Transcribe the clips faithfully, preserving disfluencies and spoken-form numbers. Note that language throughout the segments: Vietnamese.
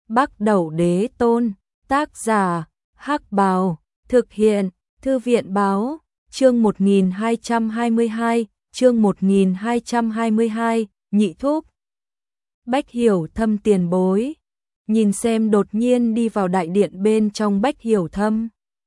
Bắc Đẩu Đế Tôn, tác giả, Hắc Bào, thực hiện, Thư viện Báo, chương một nghìn hai trăm hai mươi hai, chương một nghìn hai trăm hai mươi hai, Nhị Thúc. Bách Hiểu Thâm tiền bối, nhìn xem đột nhiên đi vào đại điện bên trong Bách Hiểu Thâm.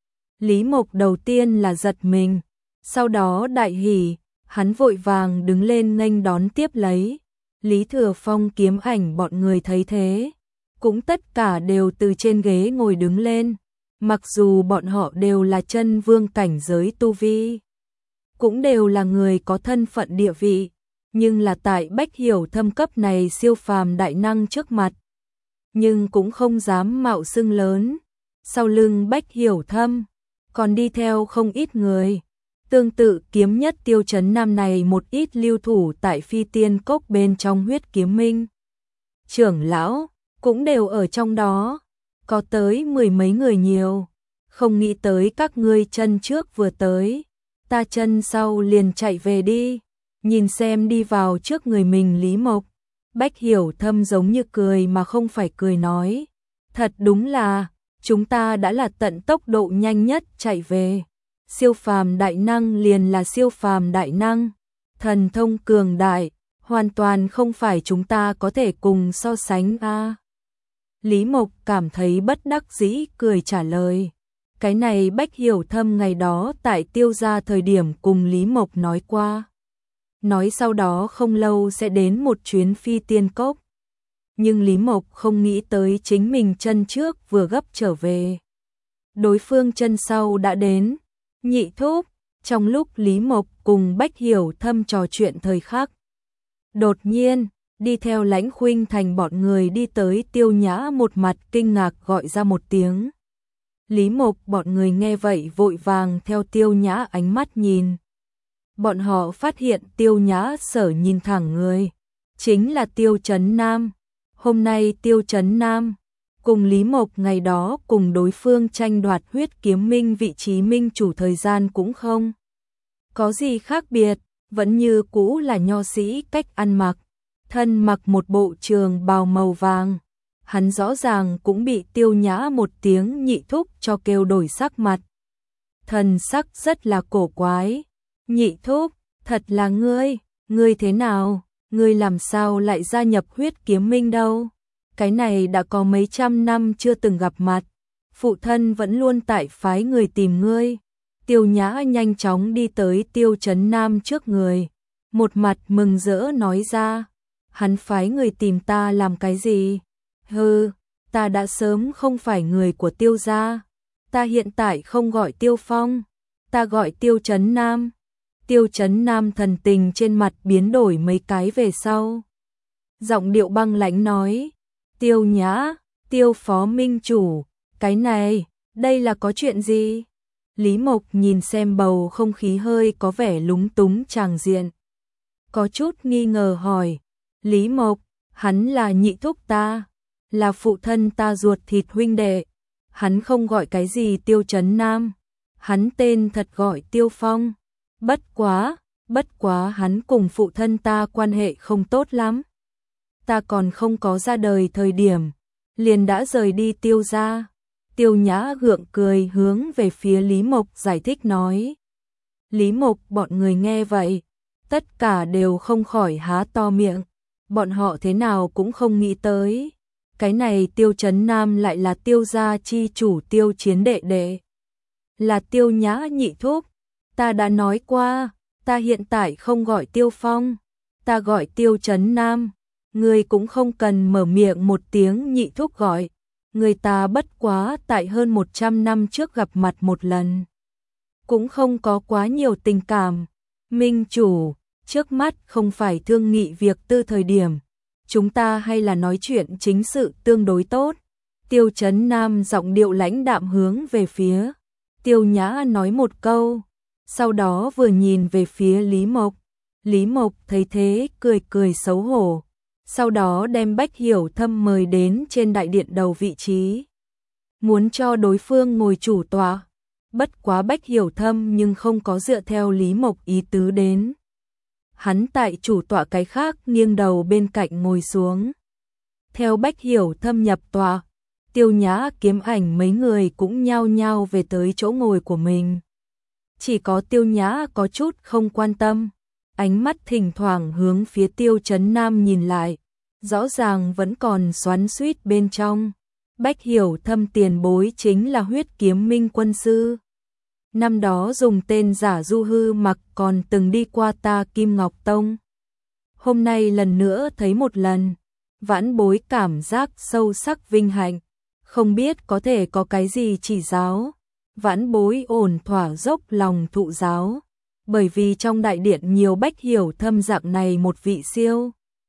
Lý Mộc đầu tiên là giật mình, sau đó đại hỉ, hắn vội vàng đứng lên nghênh đón tiếp lấy. Lý Thừa Phong Kiếm Ảnh bọn người thấy thế, cũng tất cả đều từ trên ghế ngồi đứng lên, mặc dù bọn họ đều là chân vương cảnh giới tu vi, cũng đều là người có thân phận địa vị, nhưng là tại Bách Hiểu Thâm cấp này siêu phàm đại năng trước mặt, nhưng cũng không dám mạo xưng lớn. Sau lưng Bách Hiểu Thâm còn đi theo không ít người, tương tự kiếm nhất Tiêu Chấn Nam này một ít lưu thủ tại Phi Tiên Cốc bên trong Huyết Kiếm Minh. Trưởng lão cũng đều ở trong đó, có tới mười mấy người nhiều, không nghĩ tới các ngươi chân trước vừa tới, ta chân sau liền chạy về đi. Nhìn xem đi vào trước người mình Lý Mộc, Bách Hiểu Thâm giống như cười mà không phải cười nói, thật đúng là, chúng ta đã là tận tốc độ nhanh nhất chạy về. Siêu phàm đại năng liền là siêu phàm đại năng, thần thông cường đại, hoàn toàn không phải chúng ta có thể cùng so sánh a. À. Lý Mộc cảm thấy bất đắc dĩ cười trả lời. Cái này Bách Hiểu Thâm ngày đó tại Tiêu gia thời điểm cùng Lý Mộc nói qua. Nói sau đó không lâu sẽ đến một chuyến Phi Tiên Cốc. Nhưng Lý Mộc không nghĩ tới chính mình chân trước vừa gấp trở về. Đối phương chân sau đã đến. Nhị Thúc, trong lúc Lý Mộc cùng Bách Hiểu Thâm trò chuyện thời khắc, đột nhiên, đi theo Lãnh Khuynh Thành bọn người đi tới Tiêu Nhã một mặt kinh ngạc gọi ra một tiếng. Lý Mộc bọn người nghe vậy vội vàng theo Tiêu Nhã ánh mắt nhìn. Bọn họ phát hiện Tiêu Nhã sở nhìn thẳng người, chính là Tiêu Chấn Nam. Hôm nay Tiêu Chấn Nam cùng Lý Mộc ngày đó cùng đối phương tranh đoạt Huyết Kiếm Minh vị trí minh chủ thời gian cũng không có gì khác biệt, vẫn như cũ là nho sĩ cách ăn mặc, thân mặc một bộ trường bào màu vàng. Hắn rõ ràng cũng bị Tiêu Nhã một tiếng nhị thúc cho kêu đổi sắc mặt. Thần sắc rất là cổ quái. Nhị thúc, thật là ngươi, ngươi thế nào, ngươi làm sao lại gia nhập Huyết Kiếm Minh đâu? Cái này đã có mấy trăm năm chưa từng gặp mặt, phụ thân vẫn luôn tại phái người tìm ngươi. Tiêu Nhã nhanh chóng đi tới Tiêu Chấn Nam trước người, một mặt mừng rỡ nói ra, hắn phái người tìm ta làm cái gì? Hừ, ta đã sớm không phải người của Tiêu gia, ta hiện tại không gọi Tiêu Phong, ta gọi Tiêu Chấn Nam. Tiêu Chấn Nam thần tình trên mặt biến đổi mấy cái về sau, giọng điệu băng lãnh nói, Tiêu Nhã, Tiêu phó minh chủ, cái này, đây là có chuyện gì? Lý Mộc nhìn xem bầu không khí hơi có vẻ lúng túng tràng diện, có chút nghi ngờ hỏi, Lý Mộc, hắn là nhị thúc ta, là phụ thân ta ruột thịt huynh đệ, hắn không gọi cái gì Tiêu Chấn Nam, hắn tên thật gọi Tiêu Phong, bất quá, bất quá hắn cùng phụ thân ta quan hệ không tốt lắm. Ta còn không có ra đời thời điểm, liền đã rời đi Tiêu gia. Tiêu Nhã gượng cười hướng về phía Lý Mộc giải thích nói. Lý Mộc bọn người nghe vậy, tất cả đều không khỏi há to miệng, bọn họ thế nào cũng không nghĩ tới. Cái này Tiêu Chấn Nam lại là Tiêu gia chi chủ Tiêu Chiến đệ đệ, là Tiêu Nhã nhị thúc. Ta đã nói qua, ta hiện tại không gọi Tiêu Phong, ta gọi Tiêu Chấn Nam. Người cũng không cần mở miệng một tiếng nhị thúc gọi, người ta bất quá tại hơn một trăm năm trước gặp mặt một lần, cũng không có quá nhiều tình cảm. Minh chủ, trước mắt không phải thương nghị việc tư thời điểm, chúng ta hay là nói chuyện chính sự tương đối tốt. Tiêu Chấn Nam giọng điệu lãnh đạm hướng về phía Tiêu Nhã nói một câu, sau đó vừa nhìn về phía Lý Mộc. Lý Mộc thấy thế cười cười xấu hổ, sau đó đem Bách Hiểu Thâm mời đến trên đại điện đầu vị trí, muốn cho đối phương ngồi chủ tọa. Bất quá Bách Hiểu Thâm nhưng không có dựa theo Lý Mộc ý tứ đến. Hắn tại chủ tọa cái khác nghiêng đầu bên cạnh ngồi xuống. Theo Bách Hiểu Thâm nhập tọa, Tiêu Nhã, Kiếm Ảnh mấy người cũng nhao nhao về tới chỗ ngồi của mình. Chỉ có Tiêu Nhã có chút không quan tâm, ánh mắt thỉnh thoảng hướng phía Tiêu Chấn Nam nhìn lại, rõ ràng vẫn còn xoắn xuýt bên trong. Bách Hiểu Thâm tiền bối chính là Huyết Kiếm Minh quân sư. Năm đó dùng tên giả Du Hư Mặc còn từng đi qua ta Kim Ngọc Tông. Hôm nay lần nữa thấy một lần, vãn bối cảm giác sâu sắc vinh hạnh, không biết có thể có cái gì chỉ giáo. Vãn bối ổn thỏa dốc lòng thụ giáo, bởi vì trong đại điện nhiều Bách Hiểu Thâm dạng này một vị siêu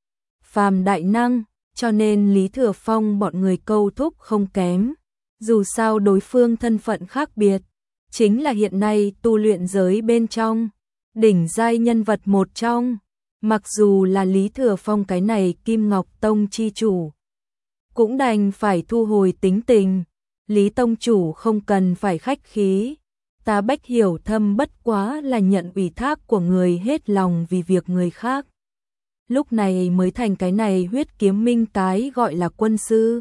phàm đại năng, cho nên Lý Thừa Phong bọn người câu thúc không kém. Dù sao đối phương thân phận khác biệt, chính là hiện nay tu luyện giới bên trong đỉnh giai nhân vật một trong. Mặc dù là Lý Thừa Phong cái này Kim Ngọc Tông chi chủ, cũng đành phải thu hồi tính tình. Lý tông chủ không cần phải khách khí, ta Bách Hiểu Thâm bất quá là nhận ủy thác của người hết lòng vì việc người khác. Lúc này mới thành cái này Huyết Kiếm Minh cái gọi là quân sư.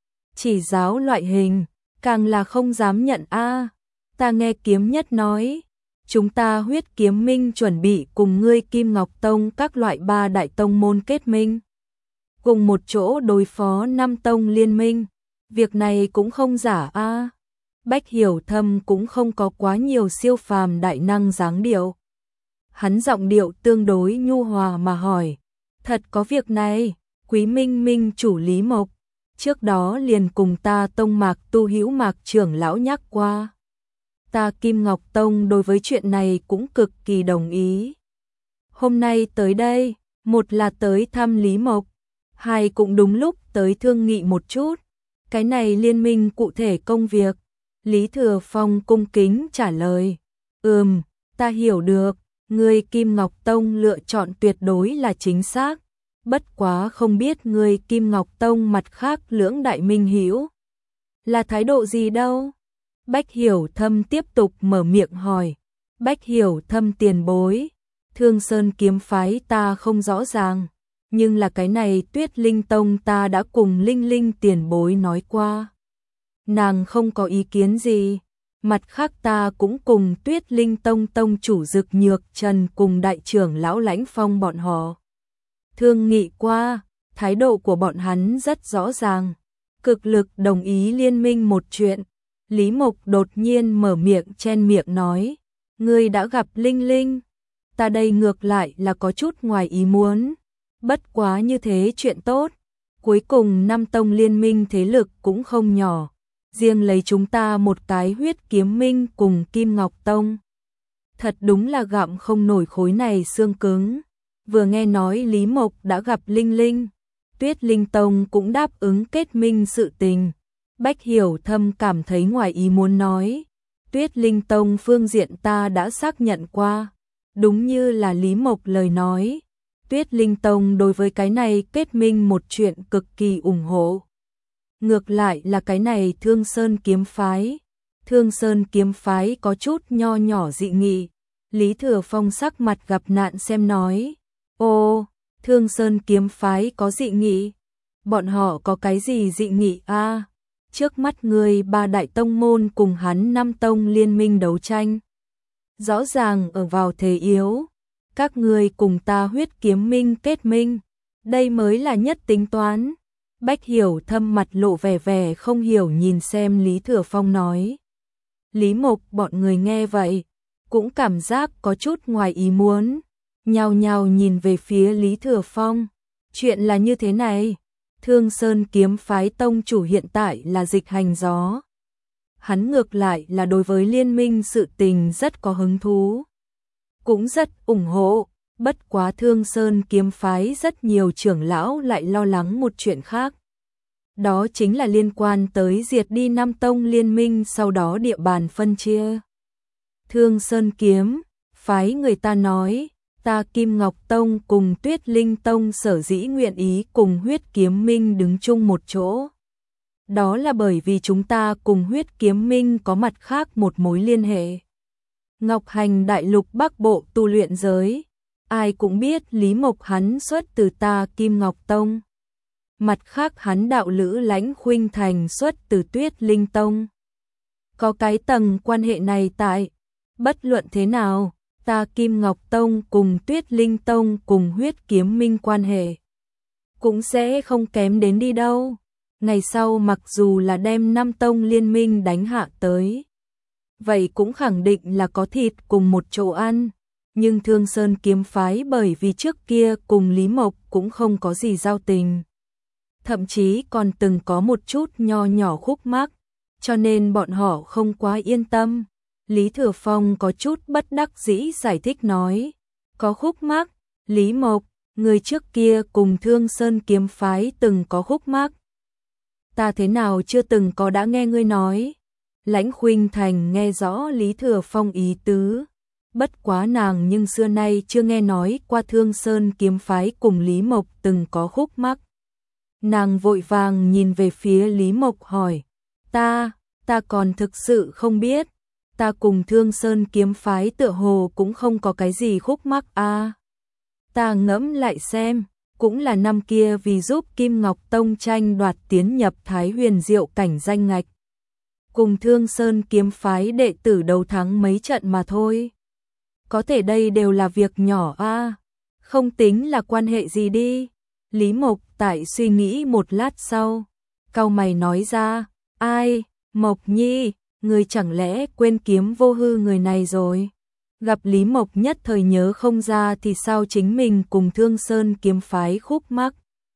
Chỉ giáo loại hình, càng là không dám nhận a. Ta nghe Kiếm Nhất nói, chúng ta Huyết Kiếm Minh chuẩn bị cùng ngươi Kim Ngọc Tông các loại ba đại tông môn kết minh, cùng một chỗ đối phó năm tông liên minh. Việc này cũng không giả a. Bách Hiểu Thâm cũng không có quá nhiều siêu phàm đại năng dáng điệu. Hắn giọng điệu tương đối nhu hòa mà hỏi, thật có việc này? Quý Minh Minh chủ Lý Mộc trước đó liền cùng ta Tông Mạc Tu Hữu Mạc trưởng lão nhắc qua. Ta Kim Ngọc Tông đối với chuyện này cũng cực kỳ đồng ý. Hôm nay tới đây, một là tới thăm Lý Mộc, hai cũng đúng lúc tới thương nghị một chút cái này liên minh cụ thể công việc. Lý Thừa Phong cung kính trả lời, ừm, ta hiểu được, ngươi Kim Ngọc Tông lựa chọn tuyệt đối là chính xác, bất quá không biết ngươi Kim Ngọc Tông mặt khác lưỡng đại minh hữu là thái độ gì đâu. Bách Hiểu Thâm tiếp tục mở miệng hỏi. Bách Hiểu Thâm tiền bối, Thương Sơn kiếm phái ta không rõ ràng, nhưng là cái này Tuyết Linh Tông ta đã cùng Linh Linh tiền bối nói qua, nàng không có ý kiến gì. Mặt khác ta cũng cùng Tuyết Linh Tông tông chủ Dực Nhược Trần cùng đại trưởng lão Lãnh Phong bọn họ thương nghị qua, thái độ của bọn hắn rất rõ ràng, cực lực đồng ý liên minh một chuyện. Lý Mộc đột nhiên mở miệng chen miệng nói, ngươi đã gặp Linh Linh, ta đây ngược lại là có chút ngoài ý muốn, bất quá như thế chuyện tốt, cuối cùng năm tông liên minh thế lực cũng không nhỏ, riêng lấy chúng ta một cái Huyết Kiếm Minh cùng Kim Ngọc Tông, thật đúng là gặm không nổi khối này xương cứng. Vừa nghe nói Lý Mộc đã gặp Linh Linh, Tuyết Linh Tông cũng đáp ứng kết minh sự tình, Bách Hiểu Thâm cảm thấy ngoài ý muốn nói, Tuyết Linh Tông phương diện ta đã xác nhận qua, đúng như là Lý Mộc lời nói, Tuyết Linh Tông đối với cái này kết minh một chuyện cực kỳ ủng hộ. Ngược lại là cái này Thương Sơn kiếm phái, Thương Sơn kiếm phái có chút nho nhỏ dị nghị. Lý Thừa Phong sắc mặt gặp nạn xem nói, ô, Thương Sơn kiếm phái có dị nghị, bọn họ có cái gì dị nghị a? À, trước mắt người ba đại tông môn cùng hắn năm tông liên minh đấu tranh, rõ ràng ở vào thế yếu, các người cùng ta Huyết Kiếm Minh kết minh, đây mới là nhất tính toán. Bách Hiểu Thâm mặt lộ vẻ vẻ không hiểu nhìn xem Lý Thừa Phong nói. Lý Mộc bọn người nghe vậy, cũng cảm giác có chút ngoài ý muốn, nhao nhao nhìn về phía Lý Thừa Phong. Chuyện là như thế này, Thương Sơn kiếm phái tông chủ hiện tại là Dịch Hành Gió. Hắn ngược lại là đối với liên minh sự tình rất có hứng thú, cũng rất ủng hộ, bất quá Thương Sơn kiếm phái rất nhiều trưởng lão lại lo lắng một chuyện khác. Đó chính là liên quan tới diệt đi năm tông liên minh sau đó địa bàn phân chia. Thương Sơn kiếm phái người ta nói, ta Kim Ngọc Tông cùng Tuyết Linh Tông sở dĩ nguyện ý cùng Huyết Kiếm Minh đứng chung một chỗ. Đó là bởi vì chúng ta cùng Huyết Kiếm Minh có mặt khác một mối liên hệ. Ngọc Hành đại lục Bắc Bộ tu luyện giới, ai cũng biết Lý Mộc hắn xuất từ ta Kim Ngọc Tông. Mặt khác hắn đạo lữ Lãnh Khuynh Thành xuất từ Tuyết Linh Tông. Có cái tầng quan hệ này tại, bất luận thế nào, ta Kim Ngọc Tông cùng Tuyết Linh Tông cùng Huyết Kiếm Minh quan hệ cũng sẽ không kém đến đi đâu. Ngày sau mặc dù là đem năm tông liên minh đánh hạ tới, vậy cũng khẳng định là có thịt cùng một chỗ ăn. Nhưng Thương Sơn kiếm phái bởi vì trước kia cùng Lý Mộc cũng không có gì giao tình, thậm chí còn từng có một chút nho nhỏ khúc mắc, cho nên bọn họ không quá yên tâm. Lý Thừa Phong có chút bất đắc dĩ giải thích nói, có khúc mắc, Lý Mộc, người trước kia cùng Thương Sơn kiếm phái từng có khúc mắc. Ta thế nào chưa từng có đã nghe ngươi nói. Lãnh Khuynh Thành nghe rõ Lý Thừa Phong ý tứ, bất quá nàng nhưng xưa nay chưa nghe nói qua Thương Sơn kiếm phái cùng Lý Mộc từng có khúc mắc. Nàng vội vàng nhìn về phía Lý Mộc hỏi, ta, ta còn thực sự không biết, ta cùng Thương Sơn kiếm phái tựa hồ cũng không có cái gì khúc mắc a. À, ta ngẫm lại xem, cũng là năm kia vì giúp Kim Ngọc Tông tranh đoạt tiến nhập Thái Huyền Diệu cảnh danh ngạch, cùng Thương Sơn kiếm phái đệ tử đấu thắng mấy trận mà thôi. Có thể đây đều là việc nhỏ a, à, không tính là quan hệ gì đi. Lý Mộc tại suy nghĩ một lát sau, cau mày nói ra, ai, Mộc Nhi, người chẳng lẽ quên Kiếm Vô Hư người này rồi? Gặp Lý Mộc nhất thời nhớ không ra thì sao chính mình cùng Thương Sơn kiếm phái khúc mắc.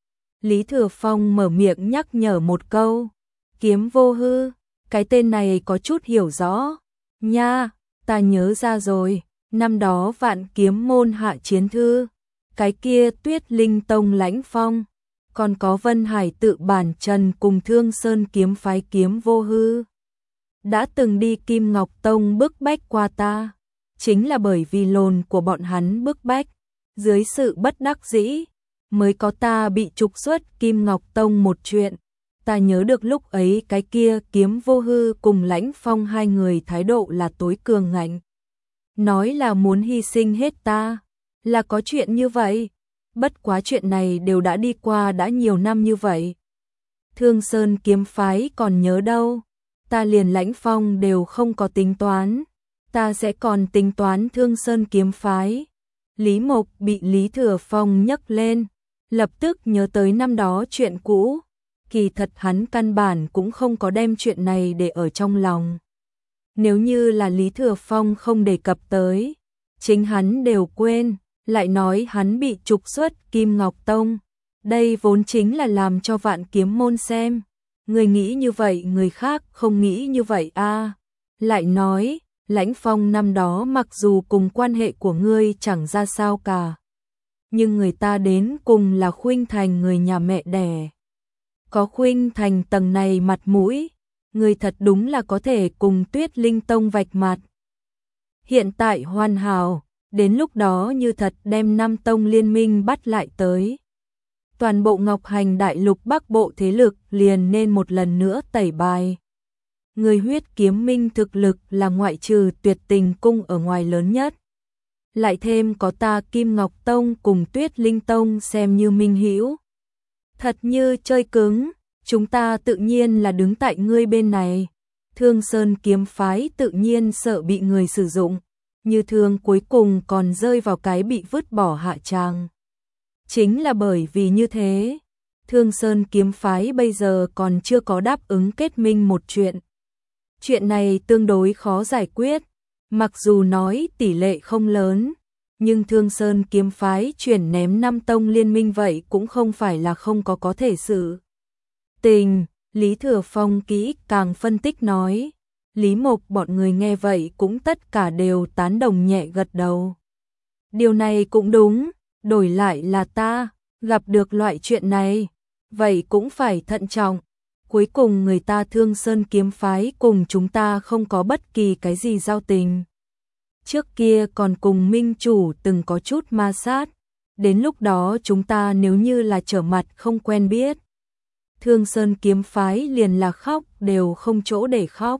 Lý Thừa Phong mở miệng nhắc nhở một câu, Kiếm Vô Hư, cái tên này có chút hiểu rõ. Nha, ta nhớ ra rồi, năm đó Vạn Kiếm môn hạ chiến thư, cái kia Tuyết Linh Tông Lãnh Phong, còn có Vân Hải tự bản Trần cùng Thương Sơn kiếm phái Kiếm Vô Hư đã từng đi Kim Ngọc Tông bức bách qua ta, chính là bởi vì lồn của bọn hắn bức bách, dưới sự bất đắc dĩ mới có ta bị trục xuất Kim Ngọc Tông một chuyện. Ta nhớ được lúc ấy cái kia Kiếm Vô Hư cùng Lãnh Phong hai người thái độ là tối cường ngạnh, nói là muốn hy sinh hết ta, là có chuyện như vậy. Bất quá chuyện này đều đã đi qua đã nhiều năm như vậy, Thương Sơn kiếm phái còn nhớ đâu, ta liền Lãnh Phong đều không có tính toán, ta sẽ còn tính toán Thương Sơn kiếm phái. Lý Mộc bị Lý Thừa Phong nhấc lên, lập tức nhớ tới năm đó chuyện cũ, kỳ thật hắn căn bản cũng không có đem chuyện này để ở trong lòng. Nếu như là Lý Thừa Phong không đề cập tới, chính hắn đều quên, lại nói hắn bị trục xuất Kim Ngọc Tông, đây vốn chính là làm cho Vạn Kiếm môn xem, người nghĩ như vậy người khác không nghĩ như vậy a. À, lại nói, Lãnh Phong năm đó mặc dù cùng quan hệ của ngươi chẳng ra sao cả, nhưng người ta đến cùng là Khuynh Thành người nhà mẹ đẻ, có Khuynh Thành tầng này mặt mũi, người thật đúng là có thể cùng Tuyết Linh Tông vạch mặt. Hiện tại hoàn hảo, đến lúc đó như thật đem năm tông liên minh bắt lại tới, toàn bộ Ngọc Hành Đại Lục Bắc Bộ thế lực liền nên một lần nữa tẩy bài. Người Huyết Kiếm Minh thực lực là ngoại trừ Tuyệt Tình Cung ở ngoài lớn nhất, lại thêm có ta Kim Ngọc Tông cùng Tuyết Linh Tông xem như minh hữu, thật như chơi cứng, chúng ta tự nhiên là đứng tại ngươi bên này. Thương Sơn kiếm phái tự nhiên sợ bị người sử dụng, như thường cuối cùng còn rơi vào cái bị vứt bỏ hạ tràng. Chính là bởi vì như thế, Thương Sơn kiếm phái bây giờ còn chưa có đáp ứng kết minh một chuyện. Chuyện này tương đối khó giải quyết, mặc dù nói tỷ lệ không lớn, nhưng Thương Sơn kiếm phái chuyển ném năm tông liên minh vậy cũng không phải là không có có thể sự tình. Lý Thừa Phong kỹ càng phân tích nói, Lý Mộc bọn người nghe vậy cũng tất cả đều tán đồng nhẹ gật đầu. Điều này cũng đúng, đổi lại là ta, gặp được loại chuyện này, vậy cũng phải thận trọng. Cuối cùng người ta Thương Sơn kiếm phái cùng chúng ta không có bất kỳ cái gì giao tình. Trước kia còn cùng minh chủ từng có chút ma sát, đến lúc đó chúng ta nếu như là trở mặt không quen biết, Thương Sơn kiếm phái liền là khóc đều không chỗ để khóc.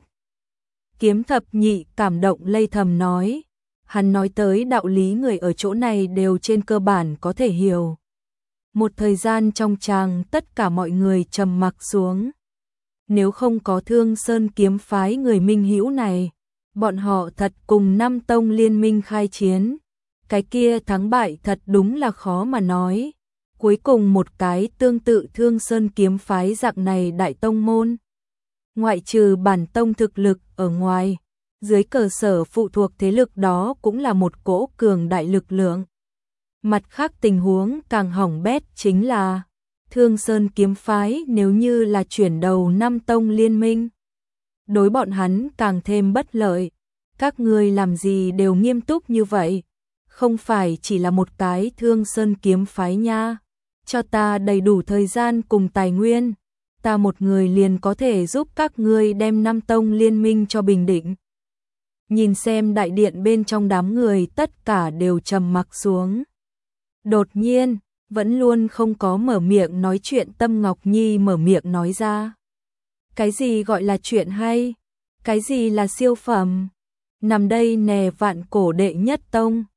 Kiếm thập nhị cảm động lây thầm nói, hắn nói tới đạo lý người ở chỗ này đều trên cơ bản có thể hiểu. Một thời gian trong tràng tất cả mọi người trầm mặc xuống. Nếu không có Thương Sơn kiếm phái người minh hữu này, bọn họ thật cùng năm tông liên minh khai chiến. Cái kia thắng bại thật đúng là khó mà nói. Cuối cùng một cái tương tự Thương Sơn kiếm phái dạng này đại tông môn. Ngoại trừ bản tông thực lực ở ngoài, dưới cơ sở phụ thuộc thế lực đó cũng là một cỗ cường đại lực lượng. Mặt khác tình huống càng hỏng bét chính là Thương Sơn kiếm phái nếu như là chuyển đầu năm tông liên minh. Đối bọn hắn càng thêm bất lợi. Các ngươi làm gì đều nghiêm túc như vậy. Không phải chỉ là một cái Thương Sơn kiếm phái nha. Cho ta đầy đủ thời gian cùng tài nguyên. Ta một người liền có thể giúp các ngươi đem năm tông liên minh cho bình định. Nhìn xem đại điện bên trong đám người tất cả đều trầm mặc xuống. Đột nhiên, vẫn luôn không có mở miệng nói chuyện Tâm Ngọc Nhi mở miệng nói ra. Cái gì gọi là chuyện hay? Cái gì là siêu phẩm? Nằm đây nè vạn cổ đệ nhất tông.